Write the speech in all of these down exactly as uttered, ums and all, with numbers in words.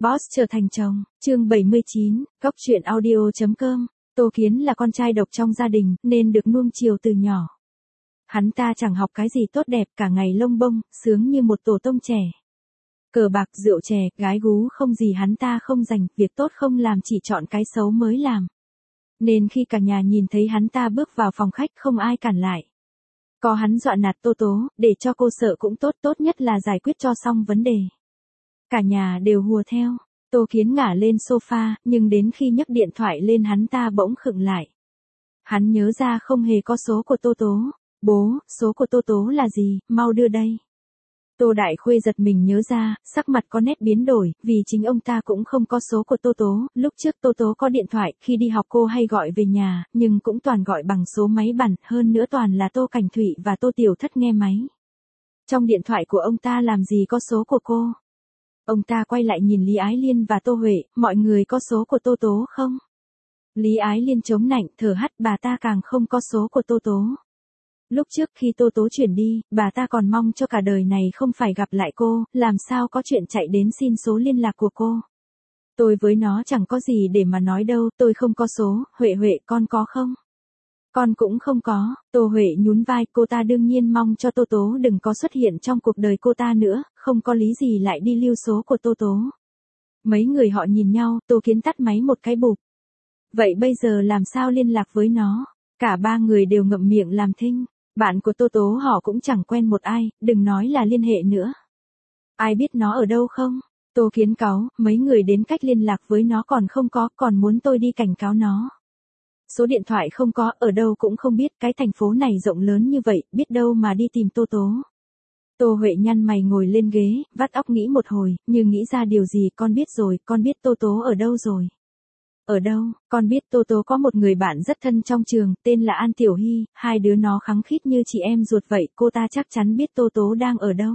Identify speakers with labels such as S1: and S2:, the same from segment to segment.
S1: Boss trở thành chồng, chương bảy mươi chín, góc truyện audio chấm com. Tô Kiến là con trai độc trong gia đình, nên được nuông chiều từ nhỏ. Hắn ta chẳng học cái gì tốt đẹp, cả ngày lông bông, sướng như một tổ tông trẻ. Cờ bạc, rượu chè, gái gú không gì hắn ta không dành, việc tốt không làm chỉ chọn cái xấu mới làm. Nên khi cả nhà nhìn thấy hắn ta bước vào phòng khách không ai cản lại. Có hắn dọa nạt Tô Tố, để cho cô sợ cũng tốt, tốt nhất là giải quyết cho xong vấn đề. Cả nhà đều hùa theo. Tô Kiến ngả lên sofa, nhưng đến khi nhấc điện thoại lên hắn ta bỗng khựng lại. Hắn nhớ ra không hề có số của Tô Tố. Bố, số của Tô Tố là gì, mau đưa đây. Tô Đại Khuê giật mình nhớ ra, sắc mặt có nét biến đổi, vì chính ông ta cũng không có số của Tô Tố. Lúc trước Tô Tố có điện thoại, khi đi học cô hay gọi về nhà, nhưng cũng toàn gọi bằng số máy bảng, hơn nữa toàn là Tô Cảnh Thụy và Tô Tiểu Thất nghe máy. Trong điện thoại của ông ta làm gì có số của cô? Ông ta quay lại nhìn Lý Ái Liên và Tô Huệ, mọi người có số của Tô Tố không? Lý Ái Liên chống nạnh, thở hắt, bà ta càng không có số của Tô Tố. Lúc trước khi Tô Tố chuyển đi, bà ta còn mong cho cả đời này không phải gặp lại cô, làm sao có chuyện chạy đến xin số liên lạc của cô. Tôi với nó chẳng có gì để mà nói đâu, tôi không có số. Huệ Huệ, con có không? Con cũng không có. Tô Huệ nhún vai, cô ta đương nhiên mong cho Tô Tố đừng có xuất hiện trong cuộc đời cô ta nữa, không có lý gì lại đi lưu số của Tô Tố. Mấy người họ nhìn nhau, Tô Kiến tắt máy một cái bụp. Vậy bây giờ làm sao liên lạc với nó? Cả ba người đều ngậm miệng làm thinh. Bạn của Tô Tố họ cũng chẳng quen một ai, đừng nói là liên hệ nữa. Ai biết nó ở đâu không? Tô Kiến cáu, mấy người đến cách liên lạc với nó còn không có, còn muốn tôi đi cảnh cáo nó. Số điện thoại không có, ở đâu cũng không biết, cái thành phố này rộng lớn như vậy, biết đâu mà đi tìm Tô Tố. Tô Huệ nhăn mày ngồi lên ghế, vắt óc nghĩ một hồi, nhưng nghĩ ra điều gì, con biết rồi, con biết Tô Tố ở đâu rồi. Ở đâu? Con biết Tô Tố có một người bạn rất thân trong trường, tên là An Tiểu Hy, hai đứa nó khăng khít như chị em ruột vậy, cô ta chắc chắn biết Tô Tố đang ở đâu.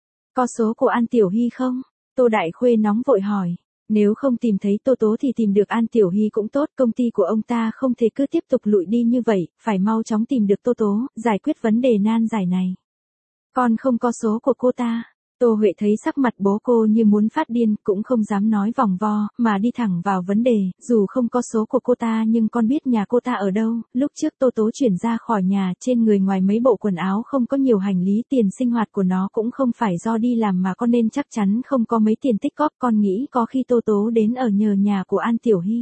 S1: Có số của An Tiểu Hy không? Tô Đại Khuê nóng vội hỏi. Nếu không tìm thấy Tô Tố thì tìm được An Tiểu Hy cũng tốt, công ty của ông ta không thể cứ tiếp tục lụi đi như vậy, phải mau chóng tìm được Tô Tố, giải quyết vấn đề nan giải này. Con không có số của cô ta. Tô Huệ thấy sắc mặt bố cô như muốn phát điên, cũng không dám nói vòng vo, mà đi thẳng vào vấn đề, dù không có số của cô ta nhưng con biết nhà cô ta ở đâu. Lúc trước Tô Tố chuyển ra khỏi nhà, trên người ngoài mấy bộ quần áo không có nhiều hành lý, tiền sinh hoạt của nó cũng không phải do đi làm mà con nên chắc chắn không có mấy tiền tích góp, con nghĩ có khi Tô Tố đến ở nhờ nhà của An Tiểu Hy.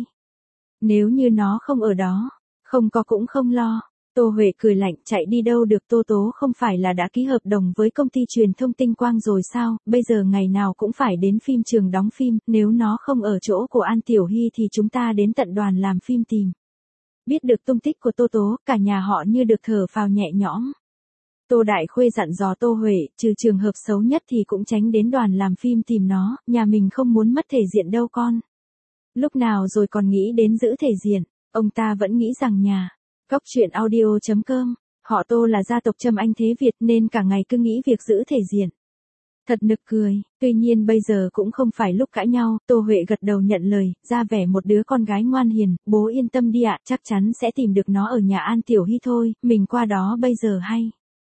S1: Nếu như nó không ở đó, không có cũng không lo. Tô Huệ cười lạnh, chạy đi đâu được, Tô Tố không phải là đã ký hợp đồng với công ty truyền thông Tinh Quang rồi sao, bây giờ ngày nào cũng phải đến phim trường đóng phim, nếu nó không ở chỗ của An Tiểu Hy thì chúng ta đến tận đoàn làm phim tìm. Biết được tung tích của Tô Tố, cả nhà họ như được thở phào nhẹ nhõm. Tô Đại Khuê dặn dò Tô Huệ, trừ trường hợp xấu nhất thì cũng tránh đến đoàn làm phim tìm nó, nhà mình không muốn mất thể diện đâu con. Lúc nào rồi còn nghĩ đến giữ thể diện, ông ta vẫn nghĩ rằng nhà. Góc truyện audio chấm com, họ Tô là gia tộc Trâm Anh Thế Việt nên cả ngày cứ nghĩ việc giữ thể diện. Thật nực cười, tuy nhiên bây giờ cũng không phải lúc cãi nhau, Tô Huệ gật đầu nhận lời, ra vẻ một đứa con gái ngoan hiền, bố yên tâm đi ạ, chắc chắn sẽ tìm được nó ở nhà An Tiểu Hy thôi, mình qua đó bây giờ hay.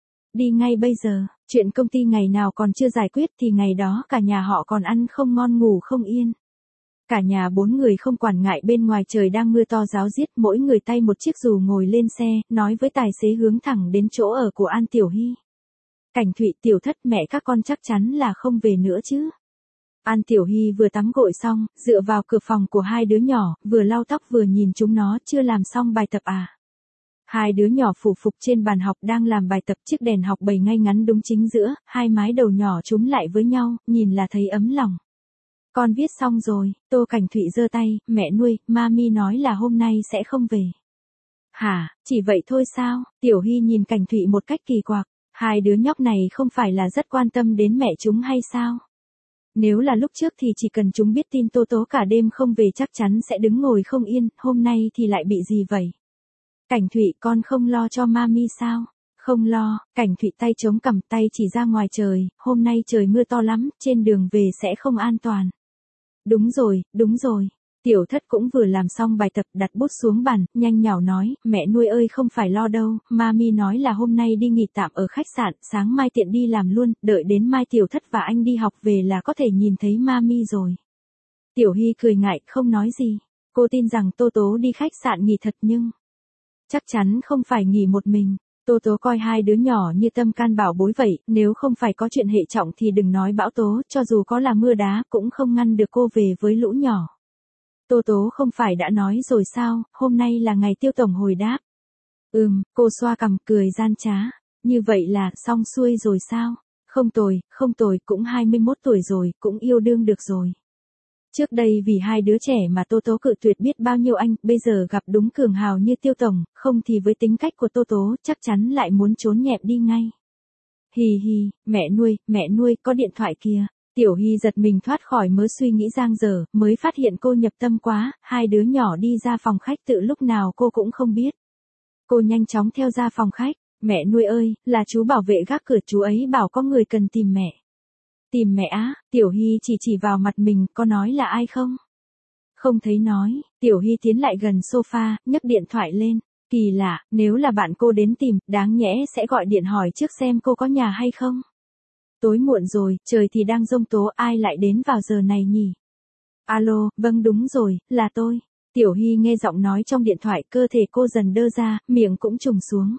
S1: Đi ngay bây giờ, chuyện công ty ngày nào còn chưa giải quyết thì ngày đó cả nhà họ còn ăn không ngon ngủ không yên. Cả nhà bốn người không quản ngại bên ngoài trời đang mưa to ráo riết, mỗi người tay một chiếc dù ngồi lên xe, nói với tài xế hướng thẳng đến chỗ ở của An Tiểu Hy. Cảnh Thụy, Tiểu Thất, mẹ các con chắc chắn là không về nữa chứ. An Tiểu Hy vừa tắm gội xong, dựa vào cửa phòng của hai đứa nhỏ, vừa lau tóc vừa nhìn chúng nó, chưa làm xong bài tập à. Hai đứa nhỏ phủ phục trên bàn học đang làm bài tập, chiếc đèn học bày ngay ngắn đúng chính giữa, hai mái đầu nhỏ chúm lại với nhau, nhìn là thấy ấm lòng. Con viết xong rồi, Tô Cảnh Thụy giơ tay, mẹ nuôi, mami nói là hôm nay sẽ không về. Hả, chỉ vậy thôi sao? Tiểu Hy nhìn Cảnh Thụy một cách kỳ quặc, hai đứa nhóc này không phải là rất quan tâm đến mẹ chúng hay sao? Nếu là lúc trước thì chỉ cần chúng biết tin Tô Tố cả đêm không về chắc chắn sẽ đứng ngồi không yên, hôm nay thì lại bị gì vậy? Cảnh Thụy, con không lo cho mami sao? Không lo, Cảnh Thụy tay chống cằm, tay chỉ ra ngoài trời, hôm nay trời mưa to lắm, trên đường về sẽ không an toàn. Đúng rồi, đúng rồi. Tiểu Thất cũng vừa làm xong bài tập, đặt bút xuống bàn, nhanh nhảu nói, mẹ nuôi ơi không phải lo đâu, mami nói là hôm nay đi nghỉ tạm ở khách sạn, sáng mai tiện đi làm luôn, đợi đến mai Tiểu Thất và anh đi học về là có thể nhìn thấy mami rồi. Tiểu Hy cười ngại, không nói gì. Cô tin rằng Tô Tố đi khách sạn nghỉ thật nhưng chắc chắn không phải nghỉ một mình. Tô Tố coi hai đứa nhỏ như tâm can bảo bối vậy, nếu không phải có chuyện hệ trọng thì đừng nói bão tố, cho dù có là mưa đá cũng không ngăn được cô về với lũ nhỏ. Tô Tố không phải đã nói rồi sao, hôm nay là ngày Tiêu tổng hồi đáp. Ừm, cô xoa cằm cười gian trá. Như vậy là xong xuôi rồi sao? Không tồi, không tồi, cũng hai mươi mốt tuổi rồi, cũng yêu đương được rồi. Trước đây vì hai đứa trẻ mà Tô Tố cự tuyệt biết bao nhiêu anh, bây giờ gặp đúng cường hào như Tiêu tổng, không thì với tính cách của Tô Tố chắc chắn lại muốn trốn nhẹm đi ngay. Hì hì, mẹ nuôi, mẹ nuôi, có điện thoại kìa. Tiểu Hy giật mình thoát khỏi mớ suy nghĩ giang dở, mới phát hiện cô nhập tâm quá, hai đứa nhỏ đi ra phòng khách tự lúc nào cô cũng không biết. Cô nhanh chóng theo ra phòng khách, mẹ nuôi ơi, là chú bảo vệ gác cửa, chú ấy bảo có người cần tìm mẹ. Tìm mẹ á? Tiểu Hy chỉ chỉ vào mặt mình, có nói là ai không? Không thấy nói. Tiểu Hy tiến lại gần sofa, nhấc điện thoại lên. Kỳ lạ, nếu là bạn cô đến tìm, đáng nhẽ sẽ gọi điện hỏi trước xem cô có nhà hay không. Tối muộn rồi, trời thì đang giông tố, ai lại đến vào giờ này nhỉ? Alo, vâng đúng rồi, là tôi. Tiểu Hy nghe giọng nói trong điện thoại, cơ thể cô dần đơ ra, miệng cũng trùng xuống.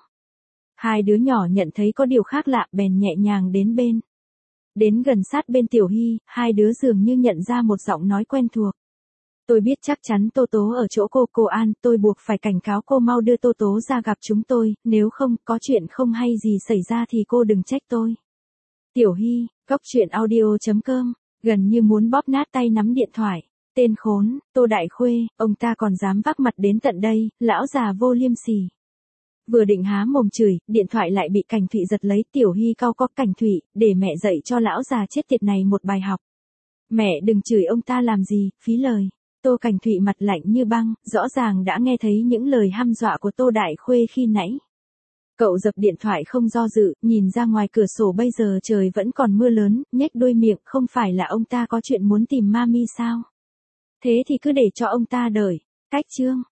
S1: Hai đứa nhỏ nhận thấy có điều khác lạ, bèn nhẹ nhàng đến bên. Đến gần sát bên Tiểu Hy, hai đứa dường như nhận ra một giọng nói quen thuộc. Tôi biết chắc chắn Tô Tố ở chỗ cô, cô An, tôi buộc phải cảnh cáo cô mau đưa Tô Tố ra gặp chúng tôi, nếu không, có chuyện không hay gì xảy ra thì cô đừng trách tôi. Tiểu Hy, Cóc Truyện Audio chấm com, gần như muốn bóp nát tay nắm điện thoại. Tên khốn, Tô Đại Khuê, ông ta còn dám vác mặt đến tận đây, lão già vô liêm sỉ. Vừa định há mồm chửi, điện thoại lại bị Cảnh Thụy giật lấy. Tiểu Hy cau có Cảnh Thụy, để mẹ dạy cho lão già chết tiệt này một bài học. Mẹ đừng chửi ông ta làm gì, phí lời. Tô Cảnh Thụy mặt lạnh như băng, rõ ràng đã nghe thấy những lời hăm dọa của Tô Đại Khuê khi nãy. Cậu dập điện thoại không do dự, nhìn ra ngoài cửa sổ, bây giờ trời vẫn còn mưa lớn, nhếch đôi miệng, không phải là ông ta có chuyện muốn tìm mami sao? Thế thì cứ để cho ông ta đợi. Cách chương